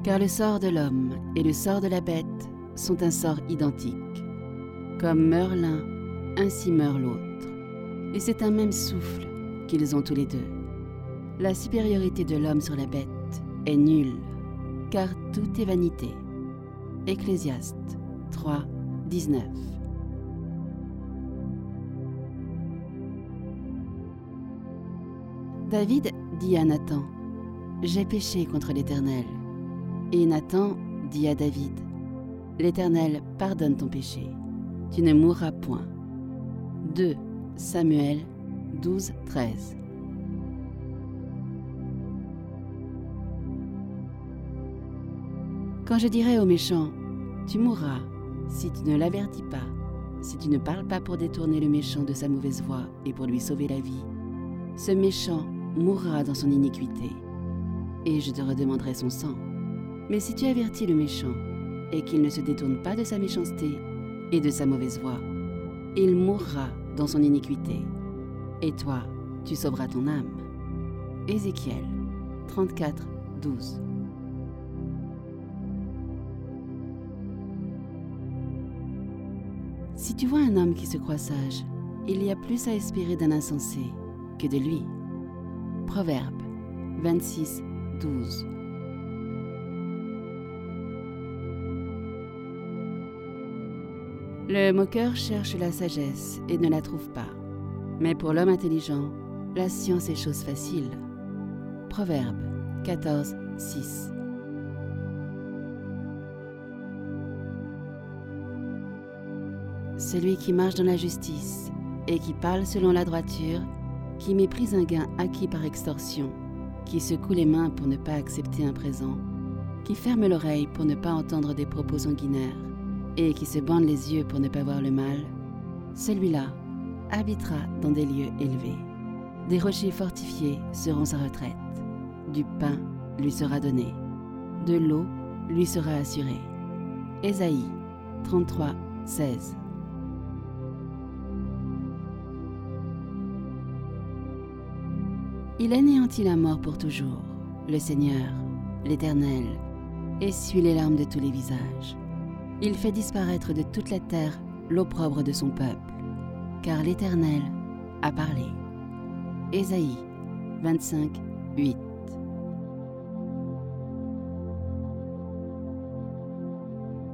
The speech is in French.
Car le sort de l'homme et le sort de la bête sont un sort identique. Comme meurt l'un, ainsi meurt l'autre. Et c'est un même souffle qu'ils ont tous les deux. La supériorité de l'homme sur la bête est nulle, car tout est vanité. Ecclésiaste 3, 19. David dit à Nathan, « J'ai péché contre l'Éternel. » Et Nathan dit à David, « L'Éternel pardonne ton péché. Tu ne mourras point. » 2 Samuel 12, 13. Quand je dirai au méchant, « Tu mourras », si tu ne l'avertis pas, si tu ne parles pas pour détourner le méchant de sa mauvaise voie et pour lui sauver la vie, ce méchant mourra dans son iniquité, et je te redemanderai son sang. Mais si tu avertis le méchant, et qu'il ne se détourne pas de sa méchanceté et de sa mauvaise voie, il mourra dans son iniquité, et toi, tu sauveras ton âme. Ézéchiel 34, 12. Si tu vois un homme qui se croit sage, il y a plus à espérer d'un insensé que de lui. Proverbe 26, 12. Le moqueur cherche la sagesse et ne la trouve pas. Mais pour l'homme intelligent, la science est chose facile. Proverbe 14, 6. Celui qui marche dans la justice et qui parle selon la droiture, qui méprise un gain acquis par extorsion, qui secoue les mains pour ne pas accepter un présent, qui ferme l'oreille pour ne pas entendre des propos sanguinaires, et qui se bande les yeux pour ne pas voir le mal, celui-là habitera dans des lieux élevés. Des rochers fortifiés seront sa retraite. Du pain lui sera donné. De l'eau lui sera assurée. Ésaïe 33, 16. Il anéantit la mort pour toujours. Le Seigneur, l'Éternel, essuie les larmes de tous les visages. Il fait disparaître de toute la terre l'opprobre de son peuple, car l'Éternel a parlé. Ésaïe 25, 8.